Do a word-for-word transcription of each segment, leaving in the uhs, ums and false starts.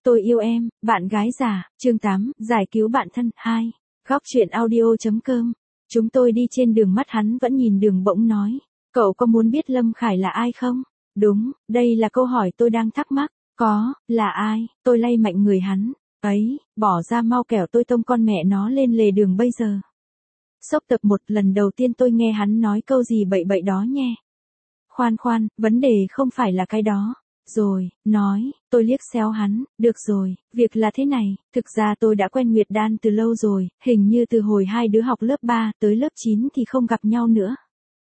Tôi yêu em, bạn gái già, chương tám, giải cứu bạn thân, hai. Góc chuyện audio.com. Chúng tôi đi trên đường mắt hắn vẫn nhìn đường bỗng nói. Cậu có muốn biết Lâm Khải là ai không? Đúng, đây là câu hỏi tôi đang thắc mắc. Có, là ai? Tôi lay mạnh người hắn. Ấy, bỏ ra mau kẻo tôi tông con mẹ nó lên lề đường bây giờ. Sốc tập một lần đầu tiên tôi nghe hắn nói câu gì bậy bậy đó nhé. Khoan khoan, vấn đề không phải là cái đó. Rồi, nói, tôi liếc xéo hắn, được rồi, việc là thế này, thực ra tôi đã quen Nguyệt Đan từ lâu rồi, hình như từ hồi hai đứa học lớp ba tới lớp chín thì không gặp nhau nữa.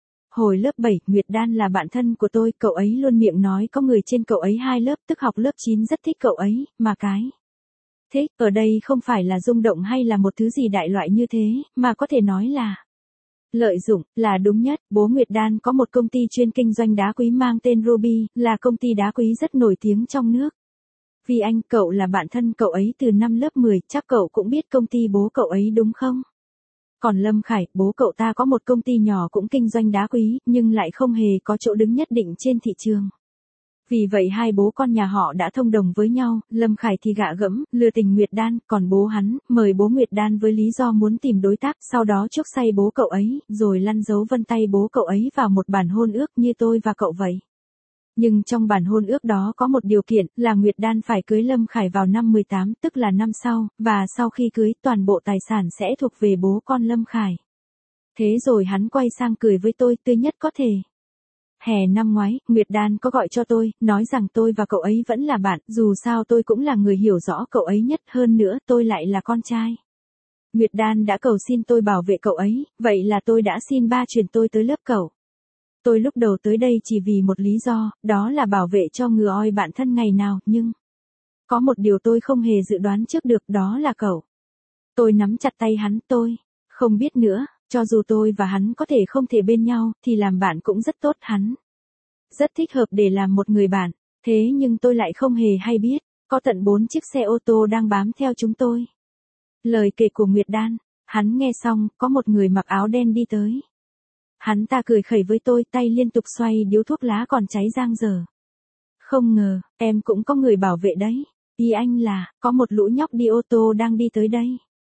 Hồi lớp bảy, Nguyệt Đan là bạn thân của tôi, cậu ấy luôn miệng nói có người trên cậu ấy hai lớp, tức học lớp chín rất thích cậu ấy, mà cái thích ở đây không phải là rung động hay là một thứ gì đại loại như thế, mà có thể nói là lợi dụng, là đúng nhất. Bố Nguyệt Đan có một công ty chuyên kinh doanh đá quý mang tên Ruby, là công ty đá quý rất nổi tiếng trong nước. Vì anh, cậu là bạn thân cậu ấy từ năm lớp mười, chắc cậu cũng biết công ty bố cậu ấy đúng không? Còn Lâm Khải, bố cậu ta có một công ty nhỏ cũng kinh doanh đá quý, nhưng lại không hề có chỗ đứng nhất định trên thị trường. Vì vậy hai bố con nhà họ đã thông đồng với nhau, Lâm Khải thì gạ gẫm, lừa tình Nguyệt Đan, còn bố hắn, mời bố Nguyệt Đan với lý do muốn tìm đối tác, sau đó chuốc say bố cậu ấy, rồi lăn dấu vân tay bố cậu ấy vào một bản hôn ước như tôi và cậu vậy. Nhưng trong bản hôn ước đó có một điều kiện, là Nguyệt Đan phải cưới Lâm Khải vào năm mười tám, tức là năm sau, và sau khi cưới, toàn bộ tài sản sẽ thuộc về bố con Lâm Khải. Thế rồi hắn quay sang cười với tôi, tươi nhất có thể. Hè năm ngoái, Nguyệt Đan có gọi cho tôi, nói rằng tôi và cậu ấy vẫn là bạn, dù sao tôi cũng là người hiểu rõ cậu ấy nhất, hơn nữa tôi lại là con trai. Nguyệt Đan đã cầu xin tôi bảo vệ cậu ấy, vậy là tôi đã xin ba chuyển tôi tới lớp cậu. Tôi lúc đầu tới đây chỉ vì một lý do, đó là bảo vệ cho ngừa oi bạn thân ngày nào, nhưng có một điều tôi không hề dự đoán trước được, đó là cậu. Tôi nắm chặt tay hắn, tôi không biết nữa. Cho dù tôi và hắn có thể không thể bên nhau, thì làm bạn cũng rất tốt, hắn rất thích hợp để làm một người bạn. Thế nhưng tôi lại không hề hay biết, có tận bốn chiếc xe ô tô đang bám theo chúng tôi. Lời kể của Nguyệt Đan, hắn nghe xong, có một người mặc áo đen đi tới. Hắn ta cười khẩy với tôi, tay liên tục xoay điếu thuốc lá còn cháy giang dở. Không ngờ, em cũng có người bảo vệ đấy. Ý anh là, có một lũ nhóc đi ô tô đang đi tới đây.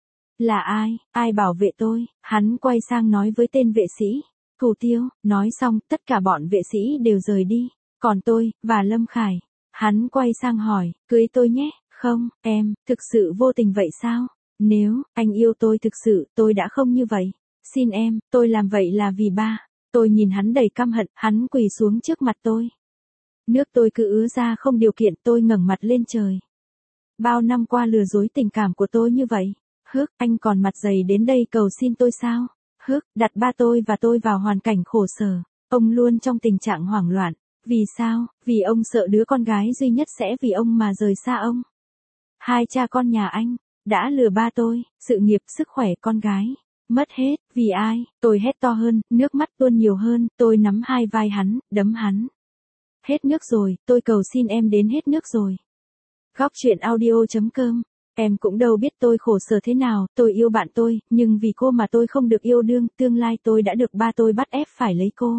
Là ai, ai bảo vệ tôi? Hắn quay sang nói với tên vệ sĩ. Thủ Tiêu, nói xong, tất cả bọn vệ sĩ đều rời đi. Còn tôi, và Lâm Khải. Hắn quay sang hỏi, cưới tôi nhé. Không, em, thực sự vô tình vậy sao? Nếu, anh yêu tôi thực sự, tôi đã không như vậy. Xin em, tôi làm vậy là vì ba. Tôi nhìn hắn đầy căm hận, hắn quỳ xuống trước mặt tôi. Nước tôi cứ ứa ra không điều kiện, tôi ngẩng mặt lên trời. Bao năm qua lừa dối tình cảm của tôi như vậy. Hước, anh còn mặt dày đến đây cầu xin tôi sao? Hước, đặt ba tôi và tôi vào hoàn cảnh khổ sở. Ông luôn trong tình trạng hoảng loạn. Vì sao? Vì ông sợ đứa con gái duy nhất sẽ vì ông mà rời xa ông. Hai cha con nhà anh đã lừa ba tôi, sự nghiệp, sức khỏe, con gái. Mất hết, vì ai? Tôi hét to hơn, nước mắt tuôn nhiều hơn, tôi nắm hai vai hắn, đấm hắn. Hết nước rồi, tôi cầu xin em đến hết nước rồi. Góc chuyện audio.com. Em cũng đâu biết tôi khổ sở thế nào, tôi yêu bạn tôi, nhưng vì cô mà tôi không được yêu đương, tương lai tôi đã được ba tôi bắt ép phải lấy cô.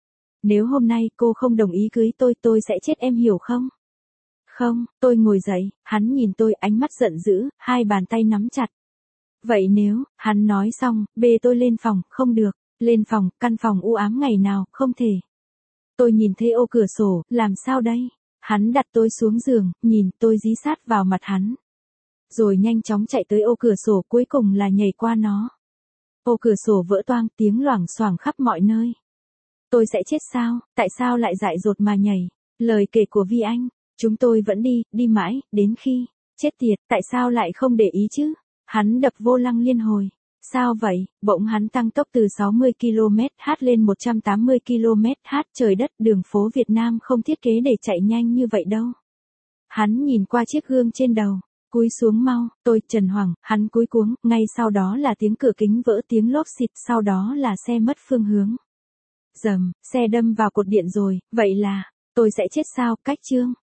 Nếu hôm nay cô không đồng ý cưới tôi, tôi sẽ chết, em hiểu không? Không, tôi ngồi dậy, hắn nhìn tôi, ánh mắt giận dữ, hai bàn tay nắm chặt. Vậy nếu, hắn nói xong, bê tôi lên phòng, không được, lên phòng, căn phòng u ám ngày nào, không thể. Tôi nhìn thấy ô cửa sổ, làm sao đây? Hắn đặt tôi xuống giường, nhìn, tôi dí sát vào mặt hắn. Rồi nhanh chóng chạy tới ô cửa sổ, cuối cùng là nhảy qua nó. Ô cửa sổ vỡ toang, tiếng loảng xoảng khắp mọi nơi. Tôi sẽ chết sao, tại sao lại dại dột mà nhảy? Lời kể của Vi Anh, chúng tôi vẫn đi, đi mãi, đến khi, chết tiệt, tại sao lại không để ý chứ? Hắn đập vô lăng liên hồi. Sao vậy? Bỗng hắn tăng tốc từ sáu mươi ki lô mét h lên một trăm tám mươi ki lô mét h, trời đất, đường phố Việt Nam không thiết kế để chạy nhanh như vậy đâu. Hắn nhìn qua chiếc gương trên đầu. Cúi xuống mau, tôi, Trần Hoàng, hắn cúi cuống, ngay sau đó là tiếng cửa kính vỡ, tiếng lốp xịt, sau đó là xe mất phương hướng. Dầm, xe đâm vào cột điện rồi, vậy là, tôi sẽ chết sao, cách chương.